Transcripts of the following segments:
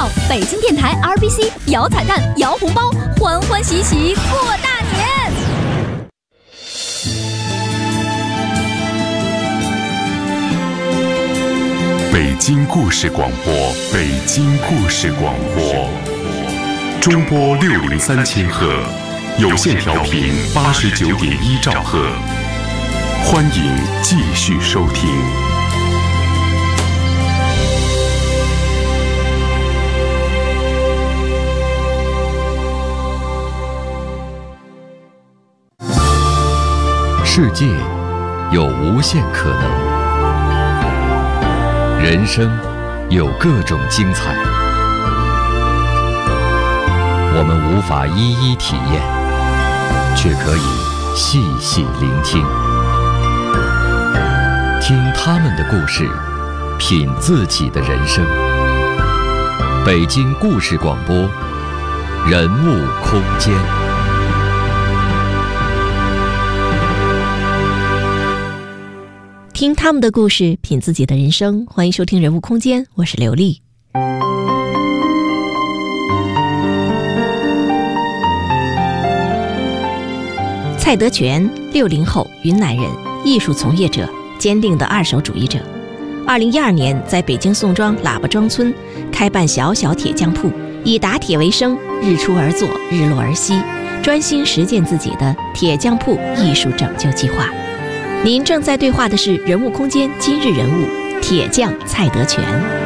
北京电台 RBC 摇彩蛋、摇红包，欢欢喜喜过大年。 北京故事广播，北京故事广播，中波603千赫，有线调频89.1兆赫，欢迎继续收听。 世界有无限可能，人生有各种精彩，我们无法一一体验，却可以细细聆听，听他们的故事，品自己的人生。北京故事广播，人物空间。 听他们的故事，品自己的人生。欢迎收听人物空间，我是刘丽。蔡德全，60后，云南人，艺术从业者，坚定的二手主义者。2012年在北京宋庄喇叭庄村开办小小铁匠铺，以打铁为生，日出而作，日落而息，专心实践自己的铁匠铺艺术拯救计划。您正在对话的是人物空间今日人物铁匠蔡德全。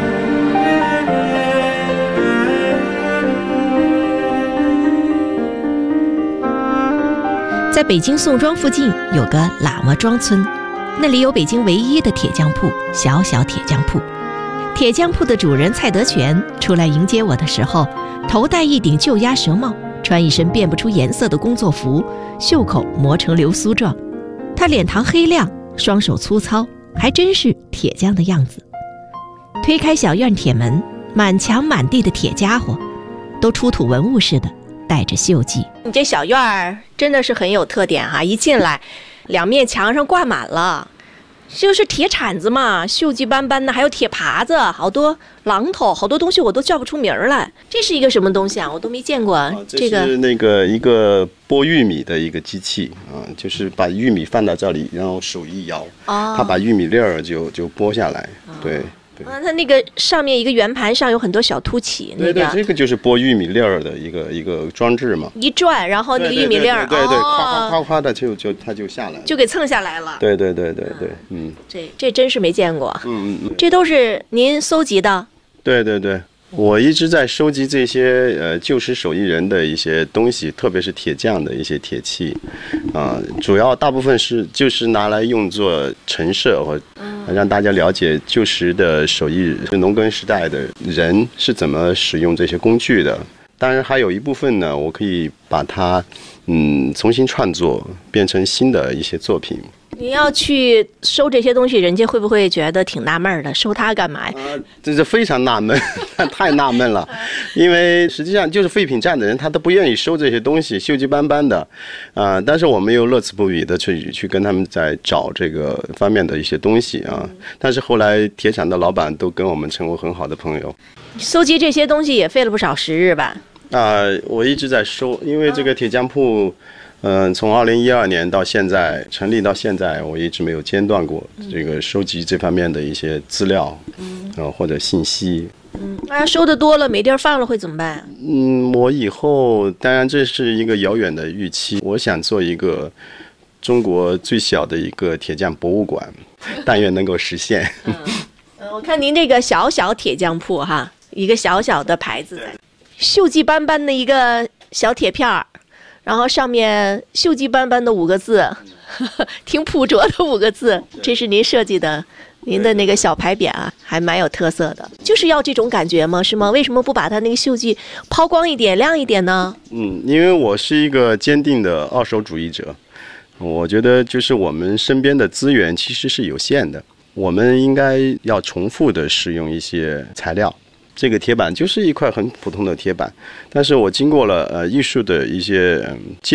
在北京宋庄附近有个喇嘛庄村，那里有北京唯一的铁匠铺——小小铁匠铺。铁匠铺的主人蔡德全出来迎接我的时候，头戴一顶旧鸭舌帽，穿一身辨不出颜色的工作服，袖口磨成流苏状。他脸庞黑亮，双手粗糙，还真是铁匠的样子。推开小院铁门，满墙满地的铁家伙，都出土文物似的，带着锈迹。你这小院儿真的是很有特点哈！一进来，两面墙上挂满了，就是铁铲子嘛，锈迹斑斑的，还有铁耙子，好多榔头，好多东西我都叫不出名来。这是一个什么东西啊？我都没见过。 这是那个一个剥玉米的一个机器啊，就是把玉米放到这里，然后手一摇，它把玉米粒儿就剥下来，对。 它那个上面一个圆盘上有很多小凸起， 对对，这个就是剥玉米粒儿的一个装置嘛。 一转，然后那个玉米粒儿， 对，夸夸夸的它就下来， 就给蹭下来了。 对， 这真是没见过。这都是您搜集的？对， 我一直在收集这些旧时手艺人的一些东西，特别是铁匠的一些铁器，主要大部分就是拿来用作陈设或让大家了解旧时的手艺农耕时代的人是怎么使用这些工具的。当然还有一部分呢，我可以把它重新创作，变成新的一些作品。 你要去收这些东西，人家会不会觉得挺纳闷的？收它干嘛呀？ 这是非常纳闷，太纳闷了。因为实际上就是废品站的人，他都不愿意收这些东西，锈迹斑斑的，但是我们又乐此不疲的去跟他们在找这个方面的一些东西啊。但是后来铁厂的老板都跟我们成为很好的朋友。 搜集这些东西也费了不少时日吧？ 我一直在收，因为这个铁匠铺。从2012年到现在成立到现在，我一直没有间断过这个收集这方面的一些资料，或者信息。 那收的多了没地儿放了会怎么办？ 我以后当然这是一个遥远的预期，我想做一个中国最小的一个铁匠博物馆，但愿能够实现。 我看您这个小小铁匠铺哈，一个小小的牌子，锈迹斑斑的一个小铁片儿。然后上面锈迹斑斑的5个字，挺朴拙的5个字，这是您设计的，您的那个小牌匾啊，还蛮有特色的。就是要这种感觉吗？是吗？为什么不把它那个锈迹抛光一点、亮一点呢？ 因为我是一个坚定的二手主义者，我觉得就是我们身边的资源其实是有限的，我们应该要重复的使用一些材料。这个铁板就是一块很普通的铁板，但是我经过了艺术的一些介入，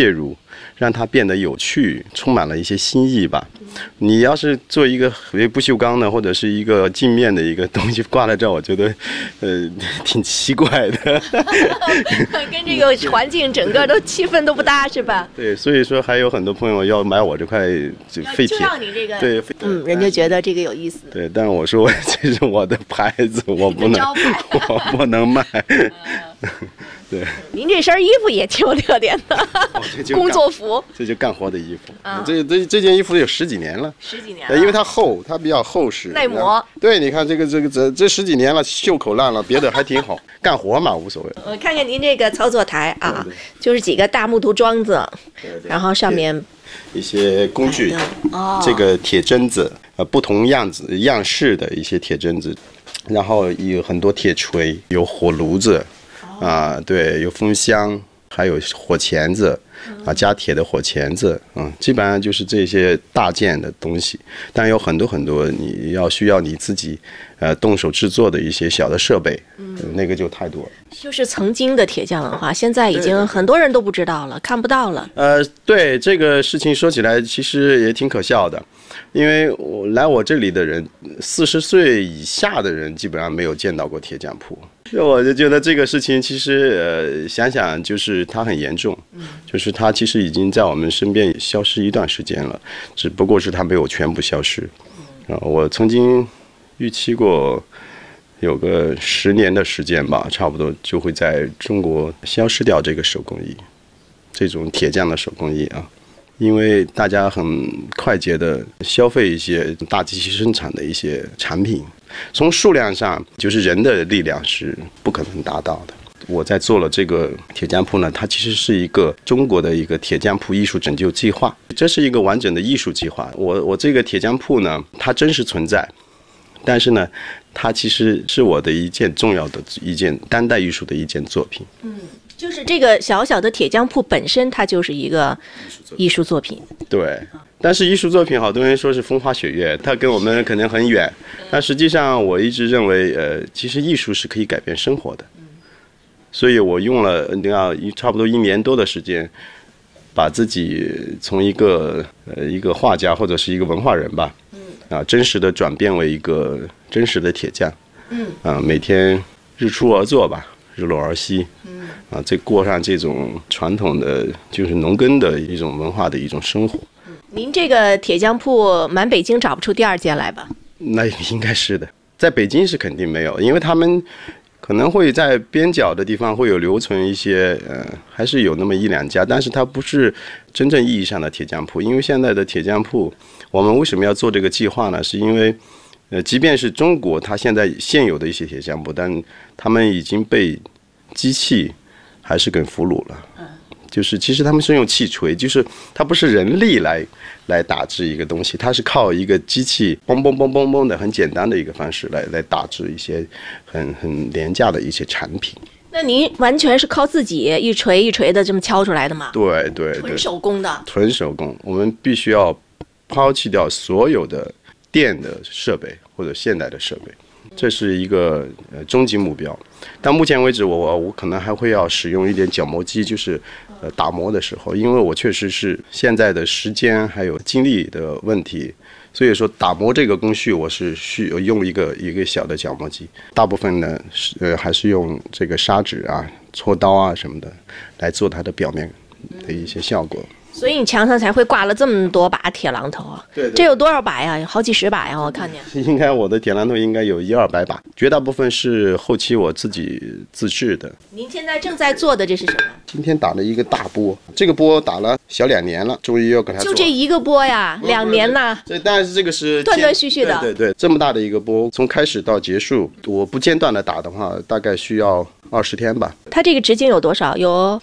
让它变得有趣，充满了一些新意吧。你要是做一个不锈钢的或者是一个镜面的一个东西挂在这儿，我觉得挺奇怪的， 跟这个环境整个都气氛都不搭，是吧？ 对，所以说还有很多朋友要买我这块废铁， 就让你这个对， 人家觉得这个有意思。 对，但我说这是我的牌子，我不能，我不能卖。对， 您这身衣服也挺有特点的，工作服， 这就干活的衣服。这件衣服有10几年了 ，10几年了， 因为它厚，它比较厚实， 耐磨。 对，你看这10几年了，袖口烂了，别的还挺好，干活嘛无所谓。 我看看您这个操作台啊，就是几个大木头桩子，然后上面一些工具，这个铁针子，不同样式的一些铁针子，然后有很多铁锤，有火炉子。对，有风箱，还有火钳子，加铁的火钳子，基本上就是这些大件的东西。但有很多你需要你自己，动手制作的一些小的设备，那个就太多了。 就是曾经的铁匠文化，现在已经很多人都不知道了，看不到了。 对这个事情说起来，其实也挺可笑的。因为我这里的人，40岁以下的人基本上没有见到过铁匠铺，我就觉得这个事情其实想想就是它很严重，就是它其实已经在我们身边消失一段时间了，只不过是它没有全部消失。我曾经预期过有个10年的时间吧，差不多就会在中国消失掉这个手工艺，这种铁匠的手工艺啊。因为大家很快捷的消费一些大机器生产的一些产品，从数量上就是人的力量是不可能达到的。我在做了这个铁匠铺呢，它其实是一个中国的一个铁匠铺艺术拯救计划，这是一个完整的艺术计划。我这个铁匠铺呢，它真实存在，但是呢，它其实是我的一件重要的一件当代艺术的一件作品。 就是这个小小的铁匠铺本身，它就是一个艺术作品。 对，但是艺术作品，好多人说是风花雪月，它跟我们可能很远。但实际上，我一直认为，其实艺术是可以改变生活的。所以我用了差不多1年多的时间，把自己从一个画家或者是一个文化人吧，真实的转变为一个真实的铁匠。每天日出而作吧，日落而息。这过上这种传统的就是农耕的一种文化的一种生活。 您这个铁匠铺满北京找不出第2间来吧？ 那应该是的，在北京是肯定没有，因为他们可能会在边角的地方会有留存一些，还是有那么1、2家，但是它不是真正意义上的铁匠铺。因为现在的铁匠铺，我们为什么要做这个计划呢？是因为，即便是中国它现有的一些铁匠铺，但他们已经被机器还是给俘虏了。就是其实他们是用气锤，就是它不是人力来打制一个东西，它是靠一个机器嘣嘣嘣嘣嘣的很简单的一个方式来打制一些很廉价的一些产品。 那您完全是靠自己一锤一锤的这么敲出来的吗？ 对， 纯手工的。纯手工，我们必须要抛弃掉所有的电的设备或者现代的设备。这是一个终极目标，但目前为止我可能还会要使用一点角磨机，就是打磨的时候，因为我确实是现在的时间还有精力的问题，所以说打磨这个工序我是需要用一个小的角磨机，大部分呢还是用这个砂纸啊、锉刀啊什么的来做它的表面的一些效果。 所以你墙上才会挂了这么多把铁榔头啊？ 对， 这有多少把呀？有好几10把呀，我看见。 应该我的铁榔头应该有100-200把，绝大部分是后期我自己自制的。 您现在正在做的这是什么？ 今天打了一个大钵，这个钵打了小2年了，终于要给它做。 就这一个钵呀，2年呢？ 但是这个是断断续续的。 对，这么大的一个钵，从开始到结束，我不间断的打的话，大概需要20天吧。 它这个直径有多少？有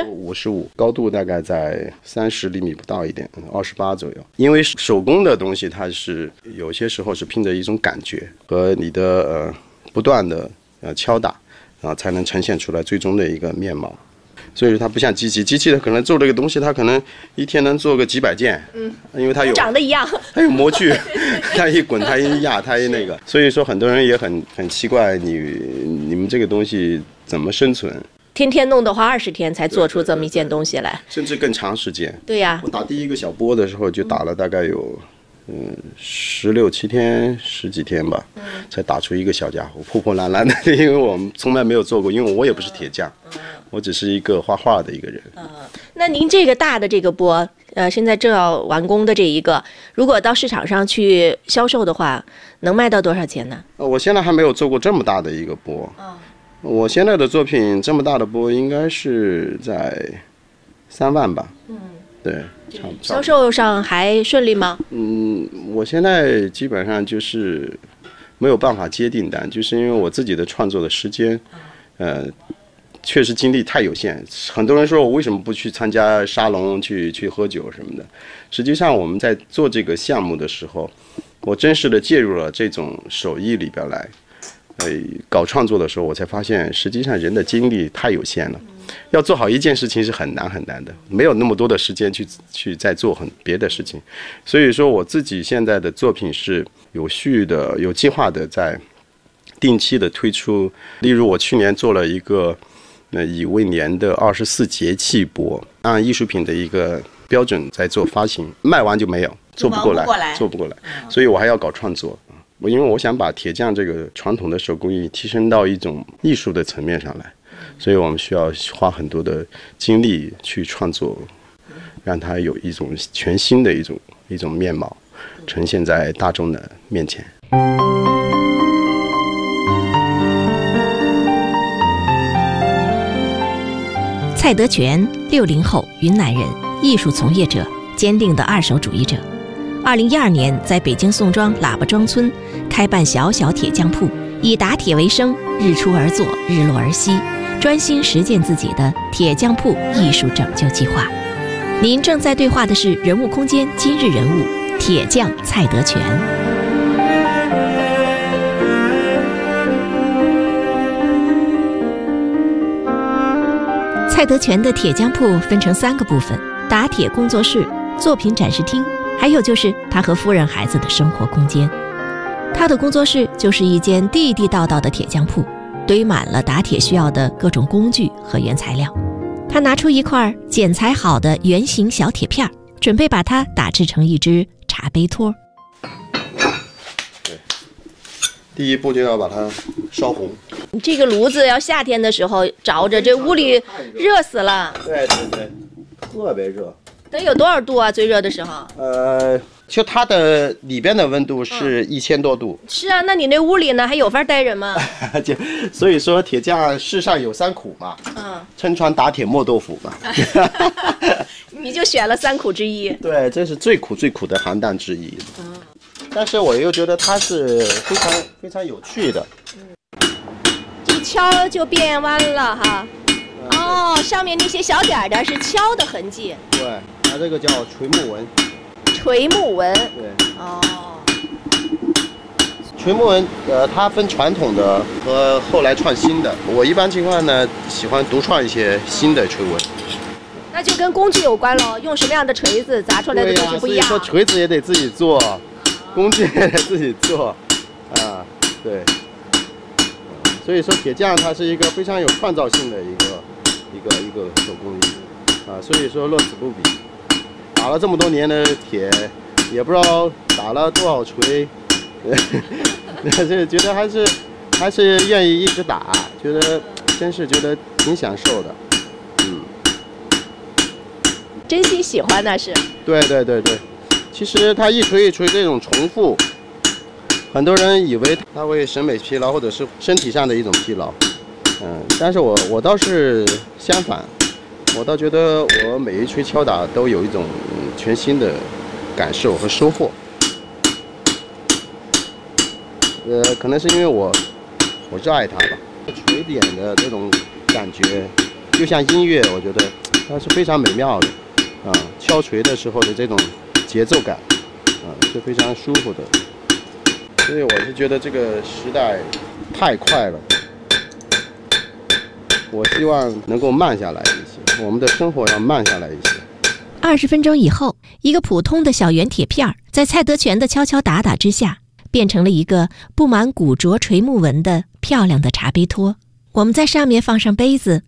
55，高度大概在30厘米不到一点，28左右。因为手工的东西，它是有些时候是凭着一种感觉和你的不断的敲打才能呈现出来最终的一个面貌。所以说它不像机器的可能做这个东西，它可能一天能做个几百件，因为它有长得一样， 它有模具，它一滚，它一压，它一那个，所以说很多人也很奇怪，你们这个东西怎么生存？ 天天弄的话20天才做出这么一件东西来， 甚至更长时间。 对呀， 我打第一个小波的时候就打了大概有16、17天10几天吧，才打出一个小家伙，破破烂烂的。因为我们从来没有做过，因为我也不是铁匠，我只是一个画画的一个人。 那您这个大的这个钵，现在正要完工的这一个，如果到市场上去销售的话，能卖到多少钱呢？ 我现在还没有做过这么大的一个钵。我现在的作品这么大的钵应该是在3万吧。对，差不多。 销售上还顺利吗？ 我现在基本上就是没有办法接订单，就是因为我自己的创作的时间，确实精力太有限。很多人说我为什么不去参加沙龙去喝酒什么的，实际上我们在做这个项目的时候，我真实的介入了这种手艺里边来，搞创作的时候，我才发现实际上人的精力太有限了。要做好一件事情是很难很难的，没有那么多的时间去再做别的事情。所以说我自己现在的作品是有序的、有计划的，在定期的推出。例如我去年做了一个乙未年的24节气钵，按艺术品的一个标准在做发行，卖完就没有，做不过来，所以我还要搞创作。因为我想把铁匠这个传统的手工艺提升到一种艺术的层面上来，所以我们需要花很多的精力去创作，让它有一种全新的一种面貌呈现在大众的面前。 蔡德全，60后，云南人，艺术从业者，坚定的二手主义者。2012年在北京宋庄喇叭庄村开办小小铁匠铺，以打铁为生，日出而作，日落而息，专心实践自己的铁匠铺艺术拯救计划。您正在对话的是人物空间今日人物铁匠蔡德全。蔡德全的铁匠铺分成3个部分：打铁工作室、作品展示厅，还有就是他和夫人孩子的生活空间。他的工作室就是一间地地道道的铁匠铺，堆满了打铁需要的各种工具和原材料。他拿出一块剪裁好的圆形小铁片，准备把它打制成一只茶杯托。 对，第一步就要把它烧红。 这个炉子要夏天的时候着着，这屋里热死了。 对，特别热。 得有多少度啊？最热的时候？ 就它的里边的温度是1000多度。 是啊，那你那屋里呢，还有法待人吗？ 所以说铁匠世上有3苦嘛，撑船打铁磨豆腐嘛。 你就选了3苦之一。 对，这是最苦的行当之一。但是我又觉得它是非常有趣的。 一敲就变弯了哈。哦，上面那些小点的是敲的痕迹。 对，它这个叫垂木纹。 垂木纹。 对。 哦。 垂木纹，它分传统的和后来创新的。我一般情况呢，喜欢独创一些新的垂纹。 那就跟工具有关喽，用什么样的锤子砸出来的东西不一样。 所以说锤子也得自己做，工具也得自己做，对。所以说铁匠他是一个非常有创造性的一个手工艺，所以说乐此不疲。打了这么多年的铁，也不知道打了多少锤，觉得还是愿意一直打，真是觉得挺享受的， 真心喜欢那是。对。 其实它一锤一锤这种重复，很多人以为它会审美疲劳或者是身体上的一种疲劳，但是我倒是相反，我倒觉得我每一锤敲打都有一种全新的感受和收获。可能是因为我热爱它吧，锤点的这种感觉，就像音乐，我觉得它是非常美妙的，敲锤的时候的这种节奏感，是非常舒服的。所以我是觉得这个时代太快了，我希望能够慢下来一些，我们的生活要慢下来一些。 20分钟以后，一个普通的小圆铁片在蔡德全的敲敲打打之下，变成了一个布满古拙垂木纹的漂亮的茶杯托。我们在上面放上杯子，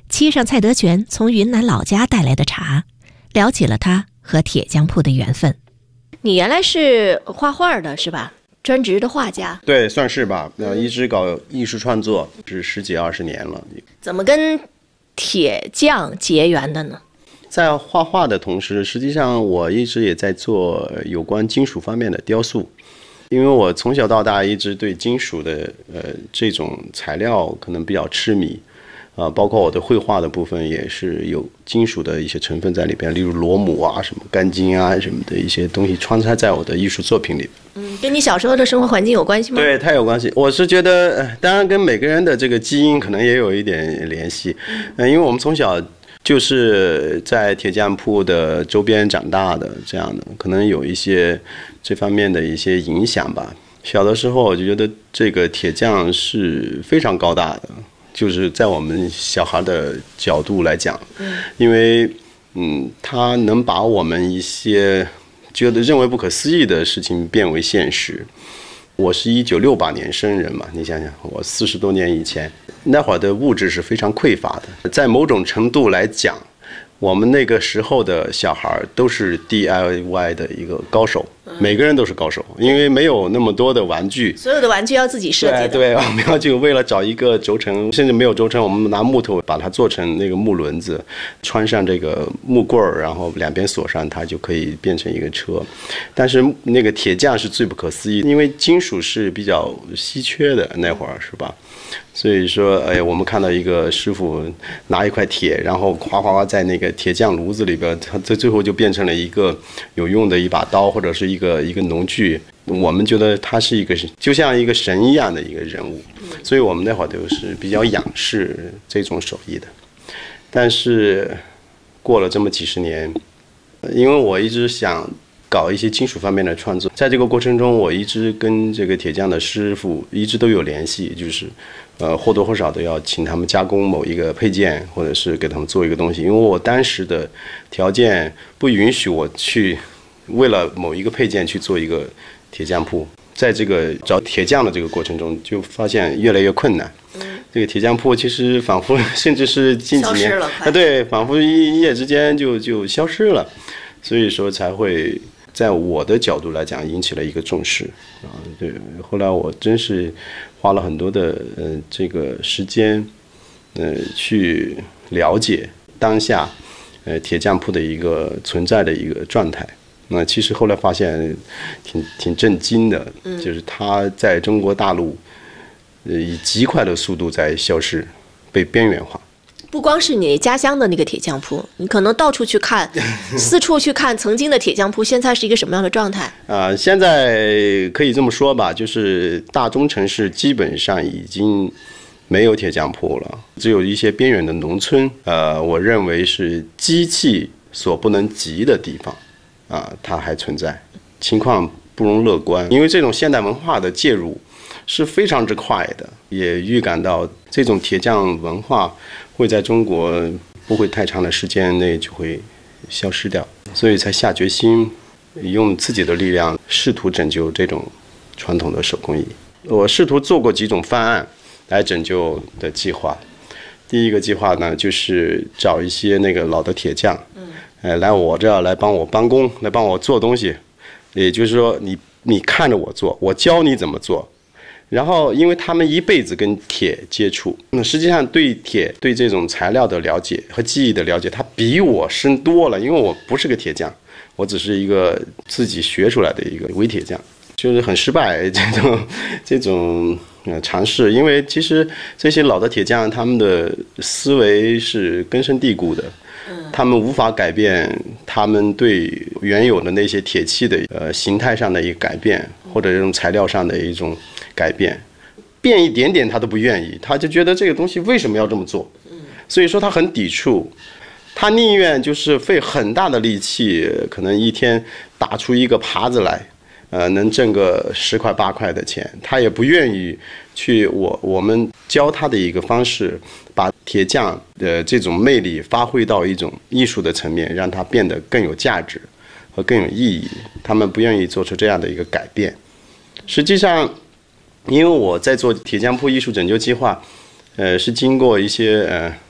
沏上蔡德全从云南老家带来的茶，聊起了他和铁匠铺的缘分。你原来是画画的是吧？专职的画家？ 对，算是吧。一直搞艺术创作是10几20年了。 怎么跟铁匠结缘的呢？ 在画画的同时，实际上我一直也在做有关金属方面的雕塑，因为我从小到大一直对金属的这种材料可能比较痴迷。包括我的绘画的部分也是有金属的一些成分在里边，例如螺母啊、什么钢筋啊、什么的一些东西穿插在我的艺术作品里。 跟你小时候的生活环境有关系吗？ 对，它有关系。我是觉得，当然跟每个人的这个基因可能也有一点联系。因为我们从小就是在铁匠铺的周边长大的，这样的可能有一些这方面的一些影响吧。小的时候我就觉得这个铁匠是非常高大的。就是在我们小孩的角度来讲，因为他能把我们一些觉得认为不可思议的事情变为现实。我是1968年生人嘛，你想想，我40多年以前，那会儿的物质是非常匮乏的，在某种程度来讲，我们那个时候的小孩都是 DIY 的一个高手，每个人都是高手，因为没有那么多的玩具， 所有的玩具要自己设计的。 对，我们要就为了找一个轴承，甚至没有轴承，我们拿木头把它做成那个木轮子，穿上这个木棍儿，然后两边锁上，它就可以变成一个车。但是那个铁匠是最不可思议的，因为金属是比较稀缺的那会儿，是吧？所以说，我们看到一个师傅拿一块铁，然后哗哗哗在那个铁匠炉子里边，他最后就变成了一个有用的一把刀或者是一个农具。我们觉得他是一个就像一个神一样的一个人物，所以我们那会儿都是比较仰视这种手艺的。但是过了这么几十年，因为我一直想搞一些金属方面的创作，在这个过程中，我一直跟这个铁匠的师傅一直都有联系，就是或多或少的要请他们加工某一个配件，或者是给他们做一个东西。因为我当时的条件不允许我去为了某一个配件去做一个铁匠铺，在这个找铁匠的这个过程中，就发现越来越困难。这个铁匠铺其实仿佛甚至是近几年对，仿佛一夜之间就消失了，所以说才会在我的角度来讲引起了一个重视啊。对，后来我真是花了很多的这个时间去了解当下铁匠铺的一个存在的一个状态。那其实后来发现挺震惊的，就是它在中国大陆以极快的速度在消失，被边缘化。 不光是你家乡的那个铁匠铺，你可能到处去看，四处去看曾经的铁匠铺，现在是一个什么样的状态？ 现在可以这么说吧，就是大中城市基本上已经没有铁匠铺了，只有一些边远的农村，我认为是机器所不能及的地方，它还存在，情况不容乐观。因为这种现代文化的介入是非常之快的，也预感到这种铁匠文化会在中国不会太长的时间内就会消失掉，所以才下决心用自己的力量试图拯救这种传统的手工艺。我试图做过几种方案来拯救的计划。第一个计划呢，就是找一些那个老的铁匠，来我这儿来帮我帮工，来帮我做东西。也就是说，你看着我做，我教你怎么做。然后，因为他们一辈子跟铁接触，那实际上对铁、对这种材料的了解和技艺的了解，他比我深多了。因为我不是个铁匠，我只是一个自己学出来的一个伪铁匠，就是很失败这种尝试。因为其实这些老的铁匠，他们的思维是根深蒂固的，他们无法改变他们对原有的那些铁器的形态上的一个改变，或者这种材料上的一种改变，变一点点他都不愿意，他就觉得这个东西为什么要这么做，所以说他很抵触，他宁愿就是费很大的力气，可能一天打出一个耙子来，能挣个10块8块的钱，他也不愿意去我们教他的一个方式，把铁匠的这种魅力发挥到一种艺术的层面，让它变得更有价值和更有意义。他们不愿意做出这样的一个改变。实际上，因为我在做铁匠铺艺术拯救计划，是经过一些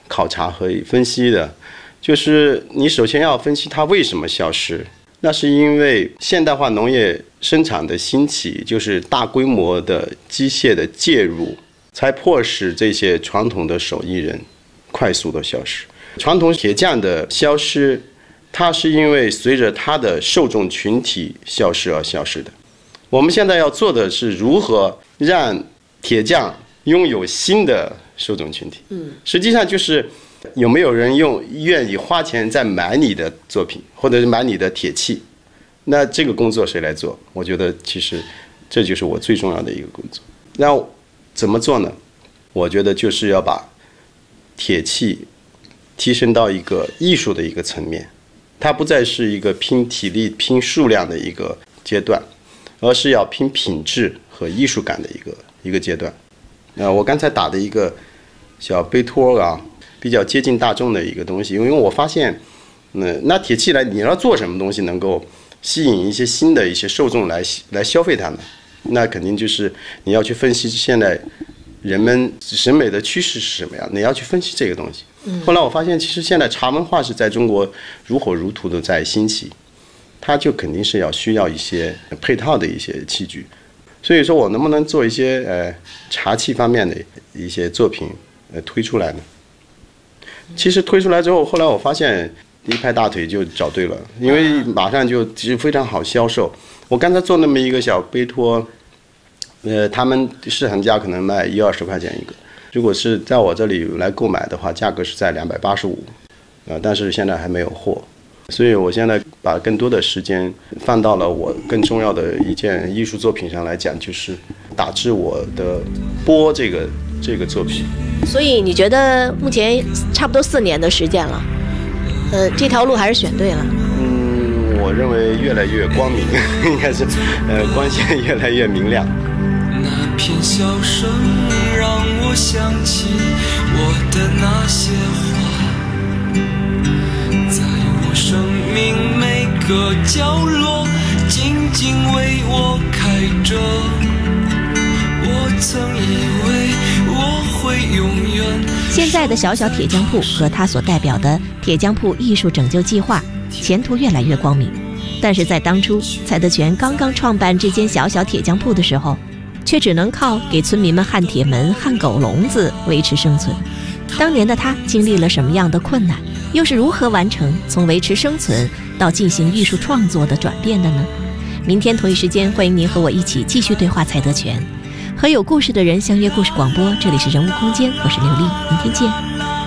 考察和分析的，就是你首先要分析它为什么消失。那是因为现代化农业生产的兴起，就是大规模的机械的介入，才迫使这些传统的手艺人快速的消失。传统铁匠的消失，它是因为随着它的受众群体消失而消失的。我们现在要做的是如何让铁匠拥有新的受众群体。实际上就是有没有人愿意花钱再买你的作品，或者是买你的铁器？那这个工作谁来做？我觉得其实这就是我最重要的一个工作。那怎么做呢？我觉得就是要把铁器提升到一个艺术的一个层面，它不再是一个拼体力、拼数量的一个阶段，而是要拼品质和艺术感的一个阶段。我刚才打的一个小杯托啊，比较接近大众的一个东西，因为我发现，那铁器你要做什么东西能够吸引一些新的一些受众来消费它们，那肯定就是你要去分析现在人们审美的趋势是什么样，你要去分析这个东西。后来我发现，其实现在茶文化是在中国如火如荼的在兴起，它就肯定是需要一些配套的一些器具。所以说我能不能做一些茶器方面的一些作品推出来呢？其实推出来之后，后来我发现一拍大腿就找对了，因为马上就非常好销售。我刚才做那么一个小杯托，他们市场价可能卖10-20块钱一个，如果是在我这里来购买的话，价格是在285，但是现在还没有货，所以我现在把更多的时间放到了我更重要的一件艺术作品上来讲，就是打制我的钵这个作品。 所以你觉得目前差不多4年的时间了，这条路还是选对了？ 我认为越来越光明，应该是光线越来越明亮。 那片笑声让我想起我的那些话，在我生命每个角落静静为我开着。我曾以为我会永远。 现在的小小铁匠铺和他所代表的铁匠铺艺术拯救计划前途越来越光明，但是在当初蔡德全刚刚创办这间小小铁匠铺的时候，却只能靠给村民们焊铁门、焊狗笼子维持生存。当年的他经历了什么样的困难，又是如何完成从维持生存到进行艺术创作的转变的呢？明天同一时间，欢迎您和我一起继续对话蔡德全，和有故事的人相约故事广播。这里是人物空间，我是刘丽，明天见。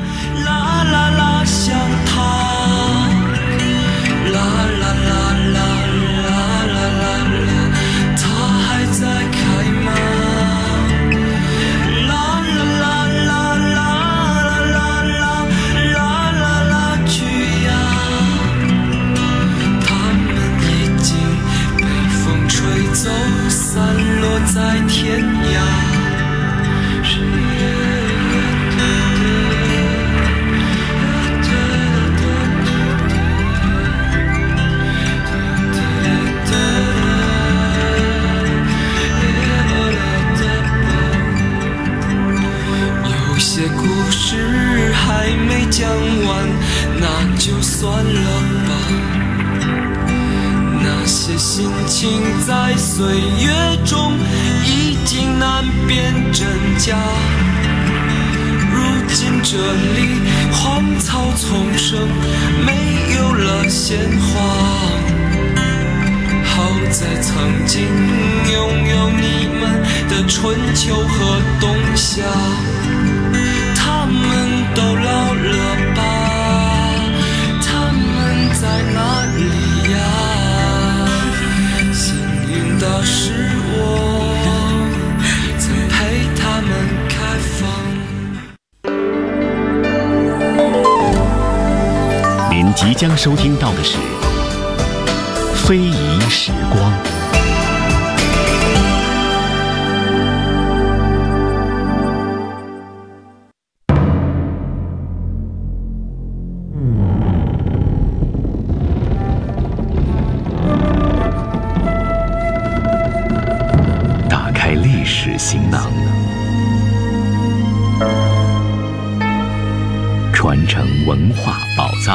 像他，他还在开吗？去呀！他们已经被风吹走，散落在天涯。故事还没讲完，那就算了吧。那些心情在岁月中已经难辨真假。如今这里荒草丛生，没有了鲜花。好在曾经拥有你们的春秋和冬夏。他们都老了吧？他们在哪里呀？幸运的是我曾陪他们开放。 您即将收听到的是《非遗时光》。行囊， 传承文化宝藏。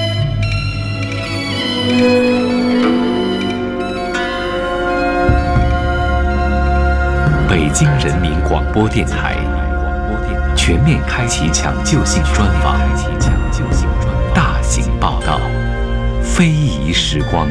北京人民广播电台全面开启抢救性专访，大型报道，非遗时光。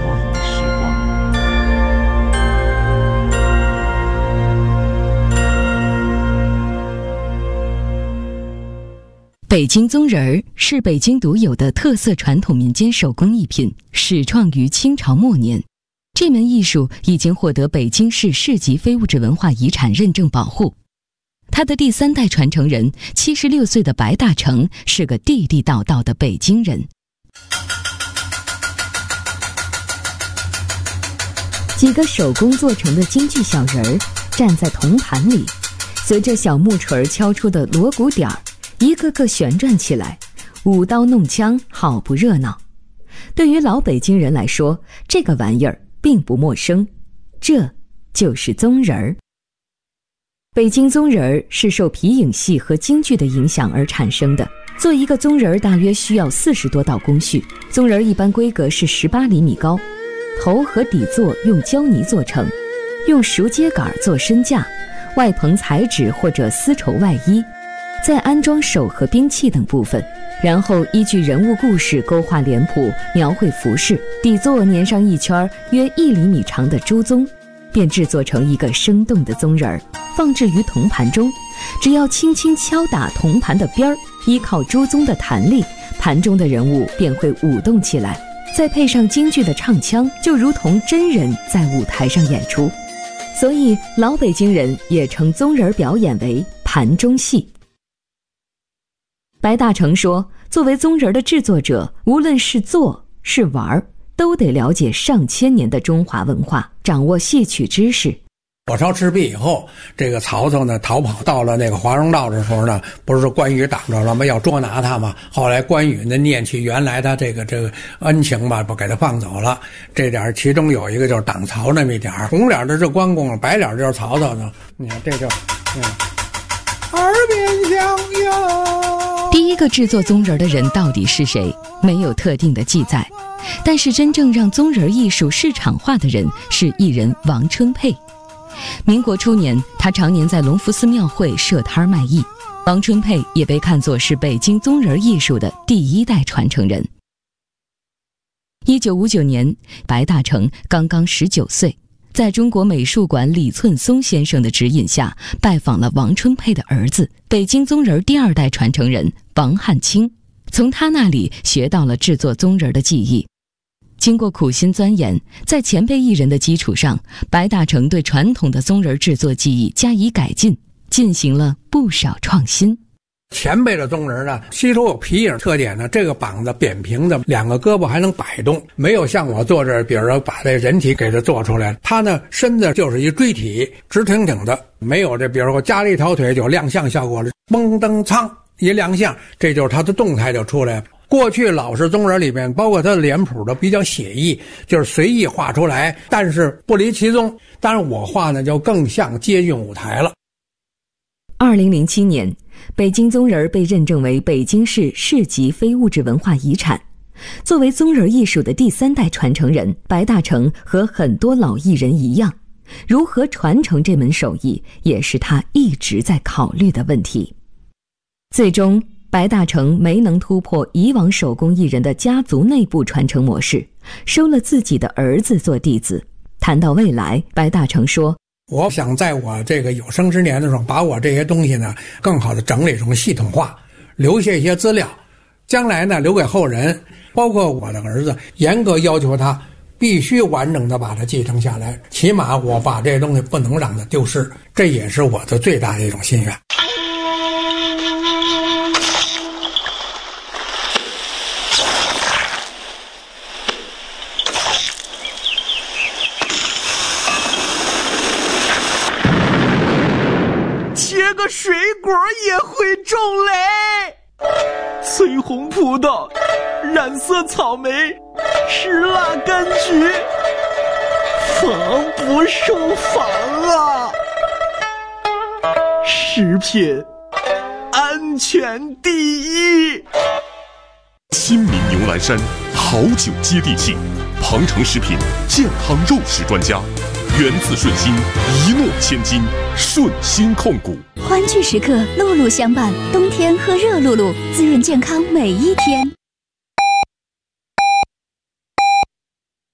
北京宗人儿是北京独有的特色传统民间手工艺品，始创于清朝末年。这门艺术已经获得北京市市级非物质文化遗产认证保护。他的第3代传承人76岁的白大成是个地地道道的北京人。几个手工做成的京剧小人儿站在铜盘里，随着小木锤敲出的锣鼓点儿，一个个旋转起来，舞刀弄枪，好不热闹。对于老北京人来说，这个玩意儿并不陌生，这就是宗人儿。北京宗人儿是受皮影戏和京剧的影响而产生的。做一个宗人儿大约需要40多道工序。宗人儿一般规格是18厘米高，头和底座用胶泥做成，用熟秸秆做身架，外棚彩纸或者丝绸外衣，再安装手和兵器等部分，然后依据人物故事勾画脸谱，描绘服饰，底座粘上一圈约1厘米长的朱宗，便制作成一个生动的宗人儿，放置于铜盘中。只要轻轻敲打铜盘的边儿，依靠朱宗的弹力，盘中的人物便会舞动起来，再配上京剧的唱腔，就如同真人在舞台上演出。所以老北京人也称宗人表演为盘中戏。白大成说，作为宗人的制作者，无论是做是玩，都得了解上千年的中华文化，掌握戏曲知识。 火烧赤壁以后，这个曹操呢逃跑到了那个华容道的时候呢，不是关羽挡着了吗？要捉拿他嘛。后来关羽呢念起原来他这个恩情吧，不给他放走了。这点其中有一个就是挡曹那么一点，红脸的是关公，白脸就是曹操呢。你看这就，耳边响哟。 第一个制作宗人的人到底是谁？没有特定的记载，但是真正让宗人艺术市场化的人是艺人王春佩。民国初年，他常年在隆福寺庙会设摊卖艺。王春佩也被看作是北京宗人艺术的第1代传承人。1959年，白大成刚刚19岁，在中国美术馆李寸松先生的指引下，拜访了王春佩的儿子，北京宗人第2代传承人王汉卿，从他那里学到了制作宗人的技艺。经过苦心钻研，在前辈艺人的基础上，白大成对传统的宗人制作技艺加以改进，进行了不少创新。 前辈的宗人呢，吸收有皮影特点呢，这个膀子扁平的，2个胳膊还能摆动，没有像我做这，比如说把这人体给它做出来，他呢身子就是一锥体，直挺挺的，没有这，比如说加了一条腿就亮相效果了，嘣噔苍一亮相，这就是他的动态就出来了。过去老式宗人里面，包括他的脸谱都比较写意，就是随意画出来，但是不离其宗。当然我画呢就更像接近舞台了。 2007年，北京宗人被认证为北京市市级非物质文化遗产。作为宗人艺术的第3代传承人，白大成和很多老艺人一样，如何传承这门手艺，也是他一直在考虑的问题。最终白大成没能突破以往手工艺人的家族内部传承模式，收了自己的儿子做弟子。谈到未来，白大成说， 我想在我这个有生之年的时候，把我这些东西呢更好的整理成系统化，留下一些资料，将来呢留给后人，包括我的儿子，严格要求他必须完整的把它继承下来，起码我把这些东西不能让它丢失，这也是我的最大的一种心愿。 切个水果也会种雷，翠红葡萄，染色草莓，石蜡柑橘，防不胜防啊！食品安全第一。 亲民牛栏山，好酒接地气。庞城食品健康肉食专家，源自顺心，一诺千金，顺心控股。 欢聚时刻，露露相伴，冬天喝热露露，滋润健康每一天。